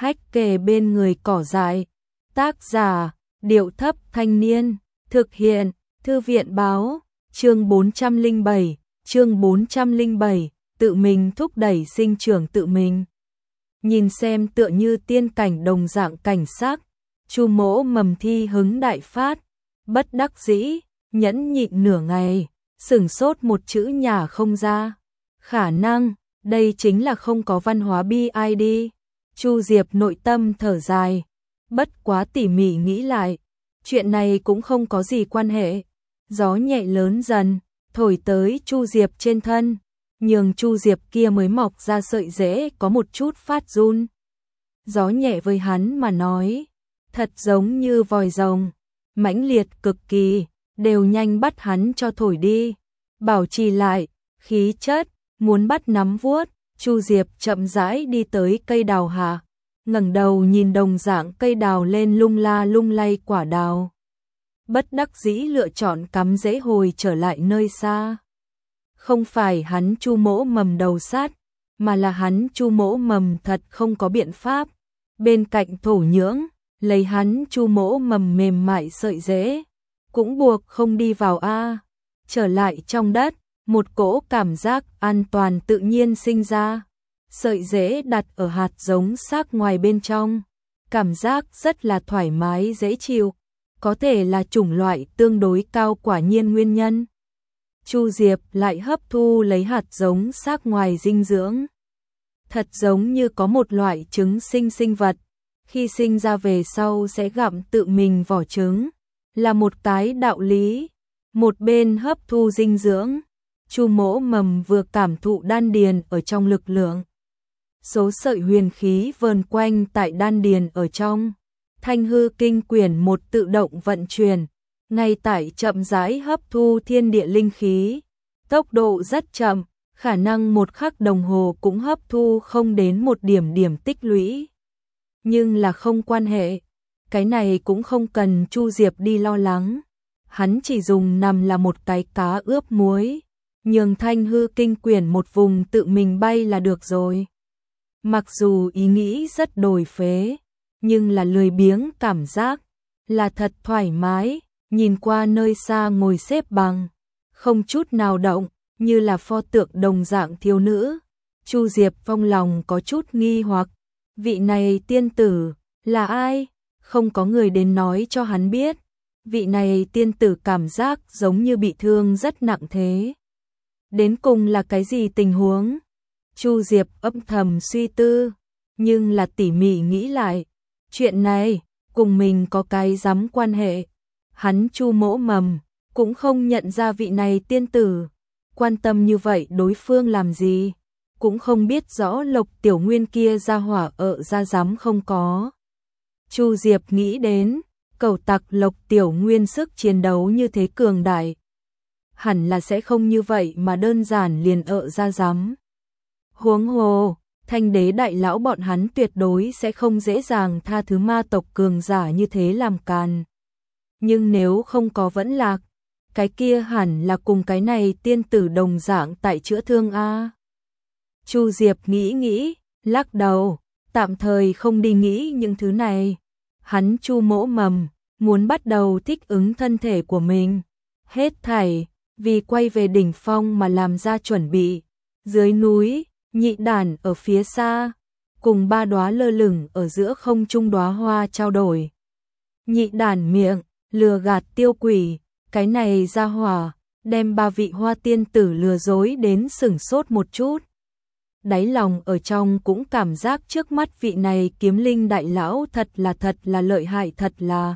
hách kề bên người cỏ dại. Tác giả, Điệu Thấp Thanh Niên. Thực hiện, Thư viện Báo. Chương 407, tự mình thúc đẩy sinh trưởng tự mình. Nhìn xem tựa như tiên cảnh đồng dạng cảnh sắc, Chu Mỗ Mầm thi hứng đại phát, bất đắc dĩ, nhẫn nhịn nửa ngày, sửng sốt một chữ nhả không ra. Khả năng, đây chính là không có văn hóa BID. Chu Diệp nội tâm thở dài, bất quá tỉ mỉ nghĩ lại, chuyện này cũng không có gì quan hệ. Gió nhẹ lớn dần, thổi tới Chu Diệp trên thân, nhường Chu Diệp kia mới mọc ra sợi rễ có một chút phát run. Gió nhẹ với hắn mà nói, thật giống như vòi rồng, mãnh liệt cực kỳ, đều nhanh bắt hắn cho thổi đi. Bảo trì lại, khí chất, muốn bắt nắm vuốt, Chu Diệp chậm rãi đi tới cây đào hạ, ngẩng đầu nhìn đồng dạng cây đào lên lung la lung lay quả đào. Bất đắc dĩ lựa chọn cắm rễ hồi trở lại nơi xa. Không phải hắn Chu Mỗ Mầm đầu sát, mà là hắn Chu Mỗ Mầm thật không có biện pháp. Bên cạnh thổ nhưỡng, lấy hắn Chu Mỗ Mầm mềm mại sợi rễ, cũng buộc không đi vào a. Trở lại trong đất, một cỗ cảm giác an toàn tự nhiên sinh ra. Sợi rễ đặt ở hạt giống xác ngoài bên trong, cảm giác rất là thoải mái dễ chịu, có thể là chủng loại tương đối cao quả nhiên nguyên nhân. Chu Diệp lại hấp thu lấy hạt giống xác ngoài dinh dưỡng. Thật giống như có một loại trứng sinh vật, khi sinh ra về sau sẽ gặm tự mình vỏ trứng, là một cái đạo lý. Một bên hấp thu dinh dưỡng, Chu Mỗ Mầm vừa cảm thụ đan điền ở trong lực lượng. Số sợi huyền khí vờn quanh tại đan điền ở trong. Thanh hư kinh quyển một tự động vận chuyển, ngay tại chậm rãi hấp thu thiên địa linh khí. Tốc độ rất chậm, khả năng một khắc đồng hồ cũng hấp thu không đến một điểm tích lũy. Nhưng là không quan hệ, cái này cũng không cần Chu Diệp đi lo lắng. Hắn chỉ dùng nằm là một cái cá ướp muối, nhường thanh hư kinh quyển một vùng tự mình bay là được rồi. Mặc dù ý nghĩ rất đồi phế, nhưng là lười biếng cảm giác, là thật thoải mái, nhìn qua nơi xa ngồi xếp bằng, không chút nào động, như là pho tượng đồng dạng thiếu nữ. Chu Diệp trong lòng có chút nghi hoặc, vị này tiên tử, là ai? Không có người đến nói cho hắn biết, vị này tiên tử cảm giác giống như bị thương rất nặng thế. Đến cùng là cái gì tình huống? Chu Diệp âm thầm suy tư, nhưng là tỉ mỉ nghĩ lại, chuyện này cùng mình có cái dám quan hệ. Hắn Chu Mỗ Mầm cũng không nhận ra vị này tiên tử, quan tâm như vậy đối phương làm gì, cũng không biết rõ Lộc Tiểu Nguyên kia ra hỏa ra dám không có. Chu Diệp nghĩ đến, cẩu tặc Lộc Tiểu Nguyên sức chiến đấu như thế cường đại, hẳn là sẽ không như vậy mà đơn giản liền ra dám. Huống hồ, Thanh Đế đại lão bọn hắn tuyệt đối sẽ không dễ dàng tha thứ ma tộc cường giả như thế làm càn. Nhưng nếu không có vẫn lạc, cái kia hẳn là cùng cái này tiên tử đồng dạng tại chữa thương a. Chu Diệp nghĩ, lắc đầu, tạm thời không đi nghĩ những thứ này. Hắn Chu Mỗ Mầm muốn bắt đầu thích ứng thân thể của mình, hết thảy vì quay về đỉnh phong mà làm ra chuẩn bị. Dưới núi, Nhị Đản ở phía xa, cùng ba đóa lơ lửng ở giữa không trung đóa hoa trao đổi. Nhị Đản miệng lừa gạt Tiêu Quỷ, cái này ra hỏa, đem ba vị hoa tiên tử lừa dối đến sửng sốt một chút. Đáy lòng ở trong cũng cảm giác trước mắt vị này kiếm linh đại lão thật là lợi hại, thật là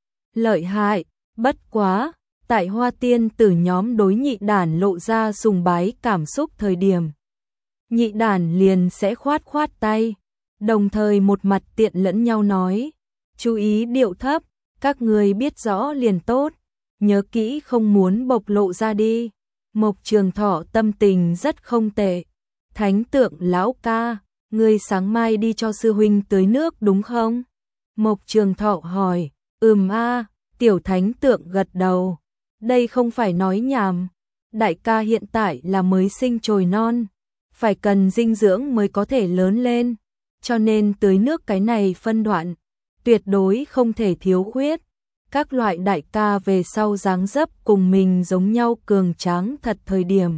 lợi hại. Bất quá, tại hoa tiên tử nhóm đối Nhị Đản lộ ra sùng bái cảm xúc thời điểm, Nhị Đản liền sẽ khoát tay, đồng thời một mặt tiện lẫn nhau nói, chú ý điệu thấp, các người biết rõ liền tốt, nhớ kỹ không muốn bộc lộ ra đi. Mộc Trường Thọ tâm tình rất không tệ. Thánh tượng lão ca, ngươi sáng mai đi cho sư huynh tưới nước đúng không? Mộc Trường Thọ hỏi. A, tiểu thánh tượng gật đầu. Đây không phải nói nhảm, đại ca hiện tại là mới sinh chồi non, phải cần dinh dưỡng mới có thể lớn lên. cho nên tưới nước cái này phân đoạn, tuyệt đối không thể thiếu khuyết. Các loại đại ca về sau dáng dấp cùng mình giống nhau cường tráng thật thời điểm.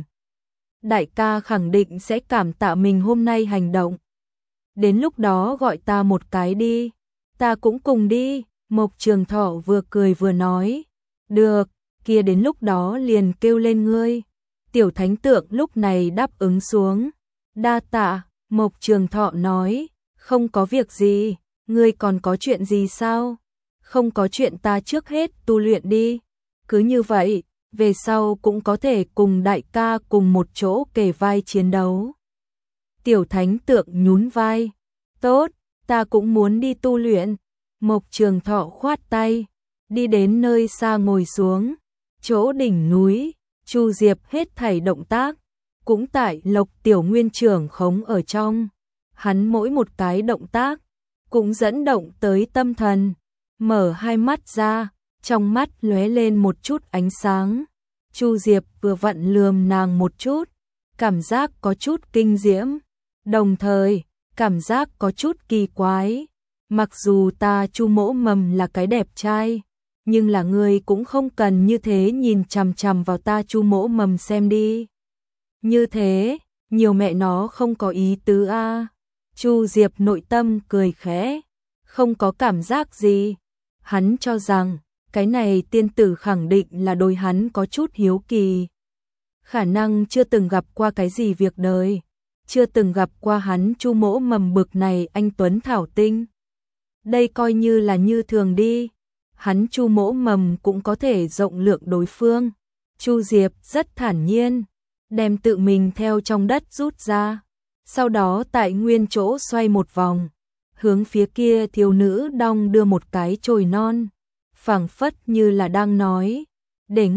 Đại ca khẳng định sẽ cảm tạ mình hôm nay hành động. Đến lúc đó gọi ta một cái đi, ta cũng cùng đi. Mộc Trường Thọ vừa cười vừa nói, được, kia đến lúc đó liền kêu lên ngươi. Tiểu thánh tượng lúc này đáp ứng xuống, đa tạ. Mộc Trường Thọ nói, không có việc gì, ngươi còn có chuyện gì sao? Không có chuyện, ta trước hết tu luyện đi. Cứ như vậy, về sau cũng có thể cùng đại ca cùng một chỗ kề vai chiến đấu. Tiểu thánh tượng nhún vai, tốt, ta cũng muốn đi tu luyện. Mộc Trường Thọ khoát tay, đi đến nơi xa ngồi xuống, chỗ đỉnh núi, Chu Diệp hết thảy động tác, cũng tại Lộc Tiểu Nguyên trưởng khống ở trong. Hắn mỗi một cái động tác, cũng dẫn động tới tâm thần, mở hai mắt ra, trong mắt lóe lên một chút ánh sáng. Chu Diệp vừa vặn lườm nàng một chút, cảm giác có chút kinh diễm, đồng thời, cảm giác có chút kỳ quái. Mặc dù ta Chu Mỗ Mầm là cái đẹp trai, nhưng là ngươi cũng không cần như thế nhìn chằm chằm vào ta Chu Mỗ Mầm xem đi. Như thế, nhiều mẹ nó không có ý tứ a. Chu Diệp nội tâm cười khẽ, không có cảm giác gì. Hắn cho rằng, cái này tiên tử khẳng định là đối hắn có chút hiếu kỳ. Khả năng chưa từng gặp qua cái gì việc đời, chưa từng gặp qua hắn Chu Mỗ Mầm bực này anh tuấn thảo tinh. Đây coi như là như thường đi, hắn Chu Mỗ Mầm cũng có thể rộng lượng đối phương. Chu Diệp rất thản nhiên, đem tự mình theo trong đất rút ra, sau đó tại nguyên chỗ xoay một vòng, hướng phía kia thiếu nữ đong đưa một cái chồi non, phảng phất như là đang nói, để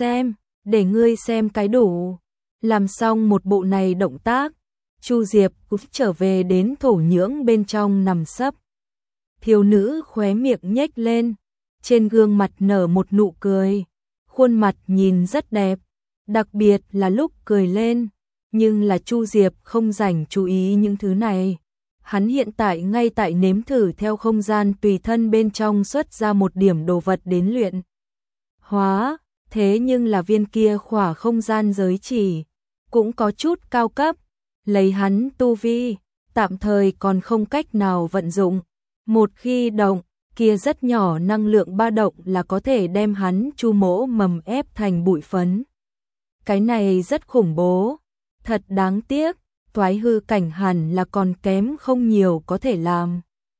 ngươi xem cái đủ. Làm xong một bộ này động tác, Chu Diệp cũng trở về đến thổ nhưỡng bên trong nằm sấp. Thiếu nữ khóe miệng nhếch lên, trên gương mặt nở một nụ cười, khuôn mặt nhìn rất đẹp, đặc biệt là lúc cười lên, nhưng là Chu Diệp không rảnh chú ý những thứ này. Hắn hiện tại ngay tại nếm thử theo không gian tùy thân bên trong xuất ra một điểm đồ vật đến luyện hóa, thế nhưng là viên kia khỏa không gian giới chỉ, cũng có chút cao cấp, lấy hắn tu vi, tạm thời còn không cách nào vận dụng. Một khi động, kia rất nhỏ năng lượng ba động là có thể đem hắn Chu Mỗ Mầm ép thành bụi phấn. Cái này rất khủng bố, thật đáng tiếc, thoái hư cảnh hẳn là còn kém không nhiều có thể làm.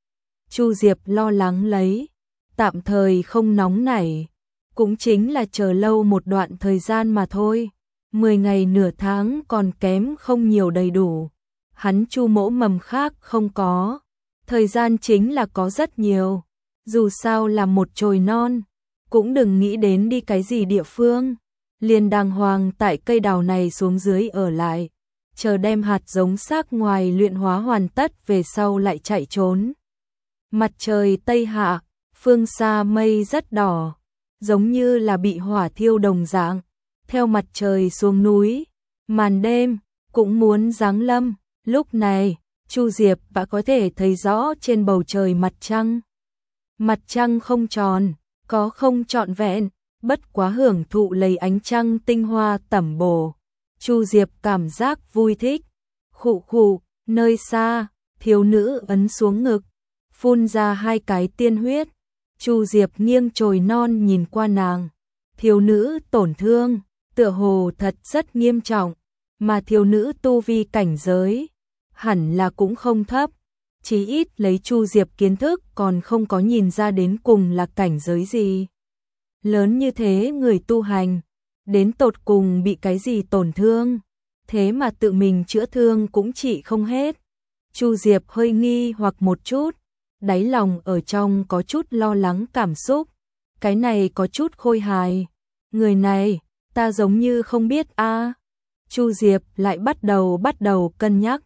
Chu Diệp lo lắng lấy, tạm thời không nóng nảy, cũng chính là chờ lâu một đoạn thời gian mà thôi, 10 ngày nửa tháng còn kém không nhiều đầy đủ. Hắn Chu Mỗ Mầm khác không có, thời gian chính là có rất nhiều, dù sao là một chồi non, cũng đừng nghĩ đến đi cái gì địa phương, liền đàng hoàng tại cây đào này xuống dưới ở lại, chờ đem hạt giống xác ngoài luyện hóa hoàn tất về sau lại chạy trốn. Mặt trời tây hạ, phương xa mây rất đỏ, giống như là bị hỏa thiêu đồng dạng, theo mặt trời xuống núi, màn đêm cũng muốn giáng lâm. Lúc này, Chu Diệp đã có thể thấy rõ trên bầu trời mặt trăng. Mặt trăng không tròn, có không trọn vẹn, bất quá hưởng thụ lấy ánh trăng tinh hoa tẩm bổ. Chu Diệp cảm giác vui thích. Khụ khụ, nơi xa, thiếu nữ ấn xuống ngực, phun ra hai cái tiên huyết. Chu Diệp nghiêng chồi non nhìn qua nàng. Thiếu nữ tổn thương, tựa hồ thật rất nghiêm trọng, mà thiếu nữ tu vi cảnh giới hẳn là cũng không thấp, chí ít lấy Chu Diệp kiến thức còn không có nhìn ra đến cùng là cảnh giới gì. Lớn như thế người tu hành, đến tột cùng bị cái gì tổn thương, thế mà tự mình chữa thương cũng trị không hết. Chu Diệp hơi nghi hoặc một chút, đáy lòng ở trong có chút lo lắng cảm xúc, cái này có chút khôi hài. Người này, ta giống như không biết a. Chu Diệp lại bắt đầu cân nhắc.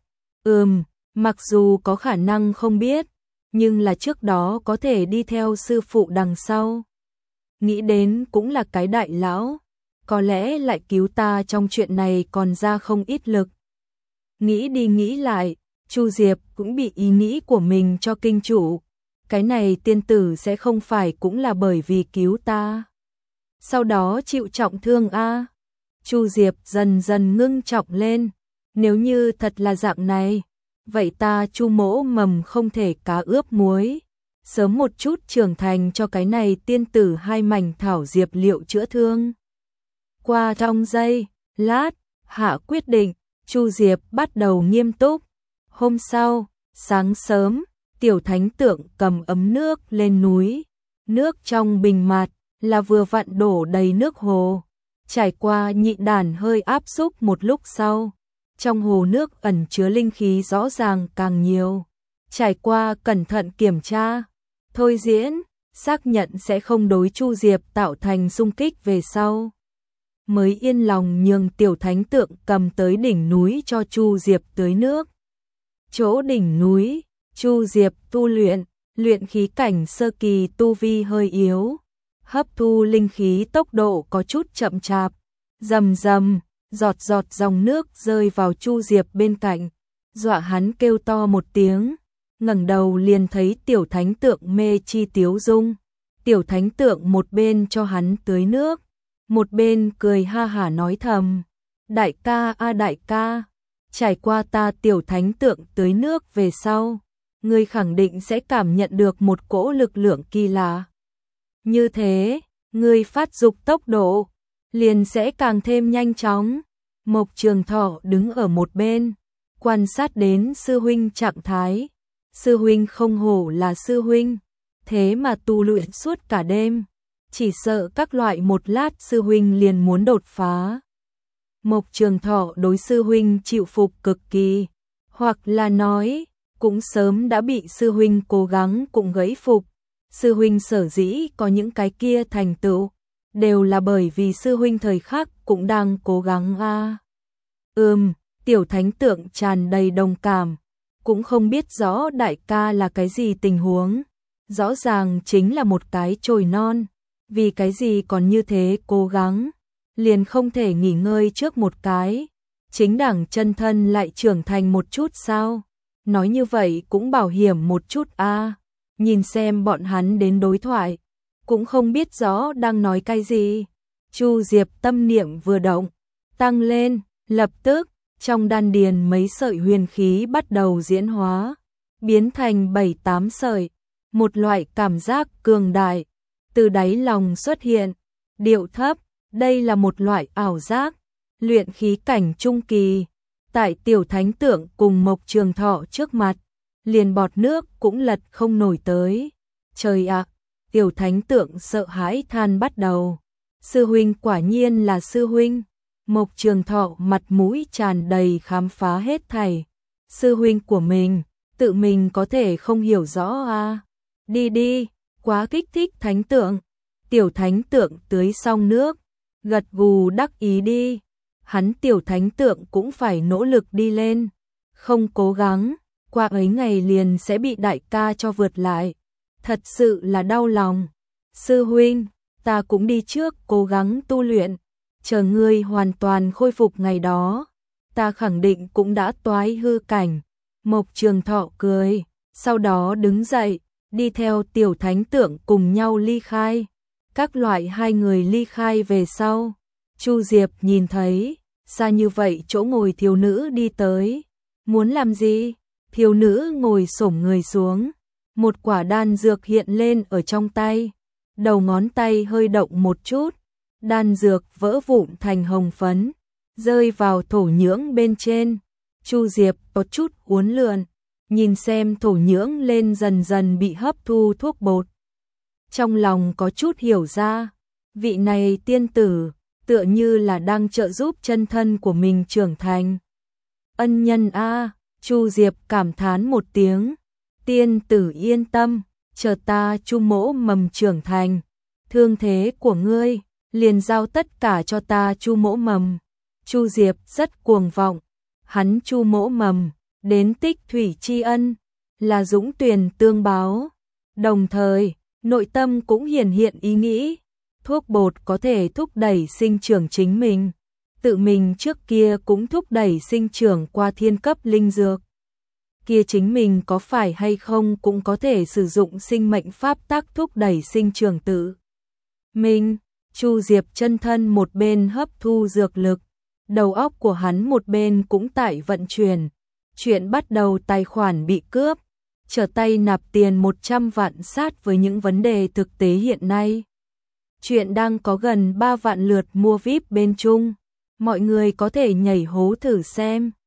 Mặc dù có khả năng không biết, nhưng là trước đó có thể đi theo sư phụ đằng sau. Nghĩ đến cũng là cái đại lão, có lẽ lại cứu ta trong chuyện này còn ra không ít lực. Nghĩ đi nghĩ lại, Chu Diệp cũng bị ý nghĩ của mình cho kinh trụ. Cái này tiên tử sẽ không phải cũng là bởi vì cứu ta, sau đó chịu trọng thương a? Chu Diệp dần dần ngưng trọng lên. Nếu như thật là dạng này, vậy ta Chu mỗ mầm không thể cá ướp muối. Sớm một chút trưởng thành cho cái này tiên tử 2 mảnh thảo diệp liệu chữa thương. Qua trong giây lát, hạ quyết định, Chu Diệp bắt đầu nghiêm túc. Hôm sau, sáng sớm, Tiểu Thánh Tượng cầm ấm nước lên núi. Nước trong bình mạt là vừa vặn đổ đầy nước hồ. Trải qua nhị đàn hơi áp xúc một lúc sau, trong hồ nước ẩn chứa linh khí rõ ràng càng nhiều. Trải qua cẩn thận kiểm tra, thôi diễn, xác nhận sẽ không đối Chu Diệp tạo thành xung kích về sau, mới yên lòng nhường Tiểu Thánh Tượng cầm tới đỉnh núi cho Chu Diệp tưới nước. Chỗ đỉnh núi, Chu Diệp tu luyện khí cảnh sơ kỳ tu vi hơi yếu, hấp thu linh khí tốc độ có chút chậm chạp. Rầm rầm, giọt giọt dòng nước rơi vào Chu Diệp bên cạnh, dọa hắn kêu to một tiếng, ngẩng đầu liền thấy Tiểu Thánh Tượng mê chi tiếu dung. Tiểu Thánh Tượng một bên cho hắn tưới nước, một bên cười ha hả nói thầm: "Đại ca a đại ca, trải qua ta Tiểu Thánh Tượng tưới nước về sau, ngươi khẳng định sẽ cảm nhận được một cỗ lực lượng kỳ lạ. Như thế, ngươi phát dục tốc độ liền sẽ càng thêm nhanh chóng." Mộc Trường Thọ đứng ở một bên, quan sát đến sư huynh trạng thái. Sư huynh không hổ là sư huynh, thế mà tu luyện suốt cả đêm, chỉ sợ các loại một lát sư huynh liền muốn đột phá. Mộc Trường Thọ đối sư huynh chịu phục cực kỳ, hoặc là nói, cũng sớm đã bị sư huynh cố gắng cũng gãy phục. Sư huynh sở dĩ có những cái kia thành tựu, đều là bởi vì sư huynh thời khắc cũng đang cố gắng a. Tiểu Thánh Tượng tràn đầy đồng cảm, cũng không biết rõ đại ca là cái gì tình huống, rõ ràng chính là một cái chồi non, vì cái gì còn như thế cố gắng, liền không thể nghỉ ngơi trước một cái, chính đẳng chân thân lại trưởng thành một chút sao? Nói như vậy cũng bảo hiểm một chút a. Nhìn xem bọn hắn đến đối thoại, cũng không biết rõ đang nói cái gì. Chu Diệp tâm niệm vừa động, tăng lên, lập tức, trong đan điền mấy sợi huyền khí bắt đầu diễn hóa, biến thành 7-8 sợi, một loại cảm giác cường đại từ đáy lòng xuất hiện, điệu thấp, đây là một loại ảo giác, luyện khí cảnh trung kỳ, tại Tiểu Thánh Tượng cùng Mộc Trường Thọ trước mặt, liền bọt nước cũng lật không nổi tới. Trời ạ, Tiểu Thánh Tượng sợ hãi than bắt đầu. Sư huynh quả nhiên là sư huynh. Mộc Trường Thọ mặt mũi tràn đầy khám phá hết thảy. Sư huynh của mình, tự mình có thể không hiểu rõ à. Đi đi, quá kích thích Thánh Tượng. Tiểu Thánh Tượng tưới xong nước, gật gù đắc ý đi. Hắn Tiểu Thánh Tượng cũng phải nỗ lực đi lên. Không cố gắng, qua ấy ngày liền sẽ bị đại ca cho vượt lại. Thật sự là đau lòng. Sư huynh, ta cũng đi trước cố gắng tu luyện. Chờ ngươi hoàn toàn khôi phục ngày đó, ta khẳng định cũng đã toái hư cảnh. Mộc Trường Thọ cười, sau đó đứng dậy, đi theo Tiểu Thánh Tượng cùng nhau ly khai. Các loại hai người ly khai về sau, Chu Diệp nhìn thấy, xa như vậy chỗ ngồi thiếu nữ đi tới. Muốn làm gì? Thiếu nữ ngồi xổm người xuống, một quả đan dược hiện lên ở trong tay, đầu ngón tay hơi động một chút, đan dược vỡ vụn thành hồng phấn, rơi vào thổ nhưỡng bên trên. Chu Diệp có chút uốn lượn, nhìn xem thổ nhưỡng lên dần dần bị hấp thu thuốc bột. Trong lòng có chút hiểu ra, vị này tiên tử, tựa như là đang trợ giúp chân thân của mình trưởng thành. Ân nhân a, Chu Diệp cảm thán một tiếng, tiên tử yên tâm, chờ ta Chu mỗ mầm trưởng thành, thương thế của ngươi, liền giao tất cả cho ta Chu mỗ mầm. Chu Diệp rất cuồng vọng, hắn Chu mỗ mầm, đến tích thủy tri ân, là dũng tuyền tương báo. Đồng thời, nội tâm cũng hiển hiện ý nghĩ, thuốc bột có thể thúc đẩy sinh trưởng chính mình. Tự mình trước kia cũng thúc đẩy sinh trưởng qua thiên cấp linh dược. kia chính mình có phải hay không cũng có thể sử dụng sinh mệnh pháp tắc thúc đẩy sinh trưởng tự mình. Chu Diệp chân thân một bên hấp thu dược lực, đầu óc của hắn một bên cũng tại vận chuyển. Chuyện bắt đầu tài khoản bị cướp, trở tay nạp tiền 100 vạn sát với những vấn đề thực tế hiện nay. Chuyện đang có gần 3 vạn lượt mua VIP bên Trung, mọi người có thể nhảy hố thử xem.